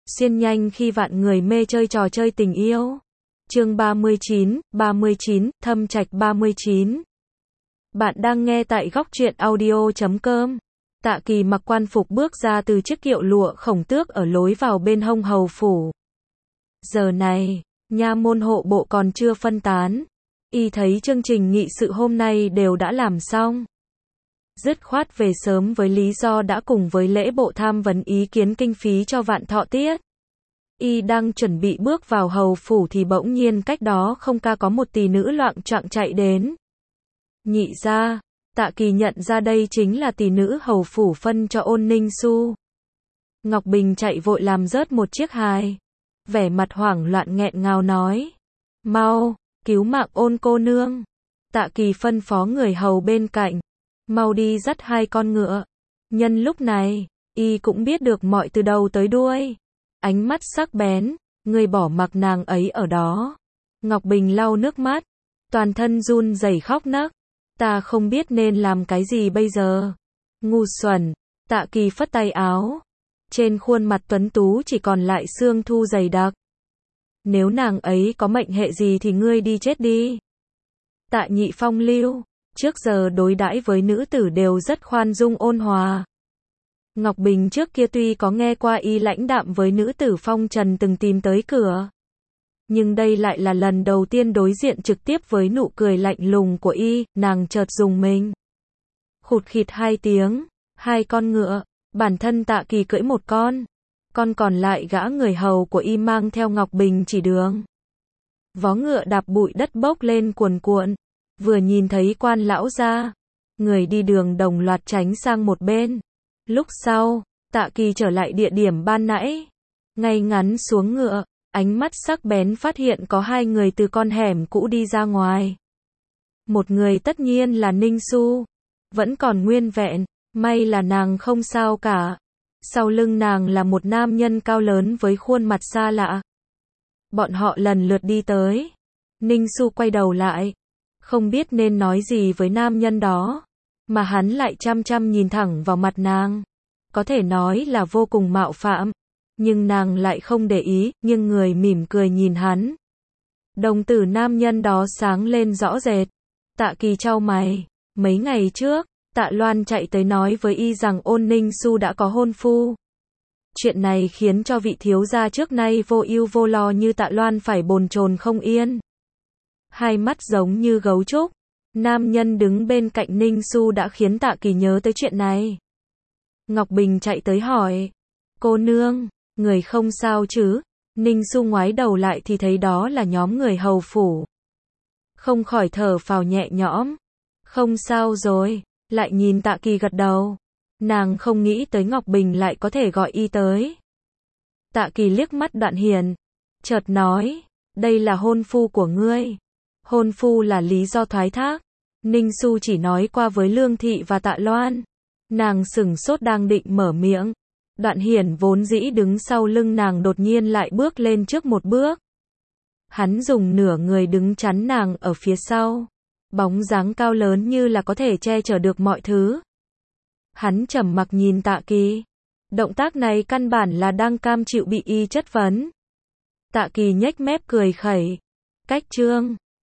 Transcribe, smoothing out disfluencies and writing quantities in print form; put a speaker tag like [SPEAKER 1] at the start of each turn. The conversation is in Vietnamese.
[SPEAKER 1] Xiên nhanh khi vạn người mê chơi trò chơi tình yêu. Chương 39, Thâm Trạch 39. Bạn đang nghe tại góc truyện audio.com. Tạ Kỳ mặc quan phục bước ra từ chiếc kiệu lụa khổng tước ở lối vào bên hông hầu phủ. Giờ này, nha môn hộ bộ còn chưa phân tán. Y thấy chương trình nghị sự hôm nay đều đã làm xong. Dứt khoát về sớm với lý do đã cùng với lễ bộ tham vấn ý kiến kinh phí cho vạn thọ tiết. Y đang chuẩn bị bước vào hầu phủ thì bỗng nhiên cách đó không ca có một tỷ nữ loạng choạng chạy đến. Nhị ra, Tạ Kỳ nhận ra đây chính là tỷ nữ hầu phủ phân cho Ôn Ninh Xu. Ngọc Bình chạy vội làm rớt một chiếc hài. Vẻ mặt hoảng loạn nghẹn ngào nói. Mau, cứu mạng Ôn cô nương. Tạ Kỳ phân phó người hầu bên cạnh. Mau đi dắt hai con ngựa. Nhân lúc này, y cũng biết được mọi từ đầu tới đuôi. Ánh mắt sắc bén, người bỏ mặc nàng ấy ở đó. Ngọc Bình lau nước mắt, toàn thân run rẩy khóc nấc. Ta không biết nên làm cái gì bây giờ. Ngu xuẩn. Tạ Kỳ phất tay áo. Trên khuôn mặt tuấn tú chỉ còn lại xương thu dày đặc. Nếu nàng ấy có mệnh hệ gì thì ngươi đi chết đi. Tạ Nhị phong lưu, trước giờ đối đãi với nữ tử đều rất khoan dung ôn hòa. Ngọc Bình trước kia tuy có nghe qua y lãnh đạm với nữ tử phong trần từng tìm tới cửa. Nhưng đây lại là lần đầu tiên đối diện trực tiếp với nụ cười lạnh lùng của y, nàng chợt rùng mình. Khụt khịt hai tiếng, hai con ngựa, bản thân Tạ Kỳ cưỡi một con còn lại gã người hầu của y mang theo Ngọc Bình chỉ đường. Vó ngựa đạp bụi đất bốc lên cuồn cuộn, vừa nhìn thấy quan lão ra, người đi đường đồng loạt tránh sang một bên. Lúc sau, Tạ Kỳ trở lại địa điểm ban nãy, ngay ngắn xuống ngựa, ánh mắt sắc bén phát hiện có hai người từ con hẻm cũ đi ra ngoài. Một người tất nhiên là Ninh Xu, vẫn còn nguyên vẹn, may là nàng không sao cả. Sau lưng nàng là một nam nhân cao lớn với khuôn mặt xa lạ. Bọn họ lần lượt đi tới. Ninh Xu quay đầu lại, không biết nên nói gì với nam nhân đó, mà hắn lại chăm chăm nhìn thẳng vào mặt nàng. Có thể nói là vô cùng mạo phạm, nhưng nàng lại không để ý, nhưng người mỉm cười nhìn hắn. Đồng tử nam nhân đó sáng lên rõ rệt. Tạ Kỳ chau mày. Mấy ngày trước, Tạ Loan chạy tới nói với y rằng Ôn Ninh Xu đã có hôn phu. Chuyện này khiến cho vị thiếu gia trước nay vô ưu vô lo như Tạ Loan phải bồn chồn không yên. Hai mắt giống như gấu trúc. Nam nhân đứng bên cạnh Ninh Xu đã khiến Tạ Kỳ nhớ tới chuyện này. Ngọc Bình chạy tới hỏi. Cô nương, người không sao chứ? Ninh Xu ngoái đầu lại thì thấy đó là nhóm người hầu phủ. Không khỏi thở phào nhẹ nhõm. Không sao rồi. Lại nhìn Tạ Kỳ gật đầu. Nàng không nghĩ tới Ngọc Bình lại có thể gọi y tới. Tạ Kỳ liếc mắt Đoạn Hiền, chợt nói, đây là hôn phu của ngươi. Hôn phu là lý do thoái thác. Ninh Xu chỉ nói qua với Lương Thị và Tạ Loan. Nàng sửng sốt đang định mở miệng. Đoạn Hiển vốn dĩ đứng sau lưng nàng đột nhiên lại bước lên trước một bước. Hắn dùng nửa người đứng chắn nàng ở phía sau. Bóng dáng cao lớn như là có thể che chở được mọi thứ. Hắn trầm mặc nhìn Tạ Kỳ. Động tác này căn bản là đang cam chịu bị y chất vấn. Tạ Kỳ nhếch mép cười khẩy. Cách trương,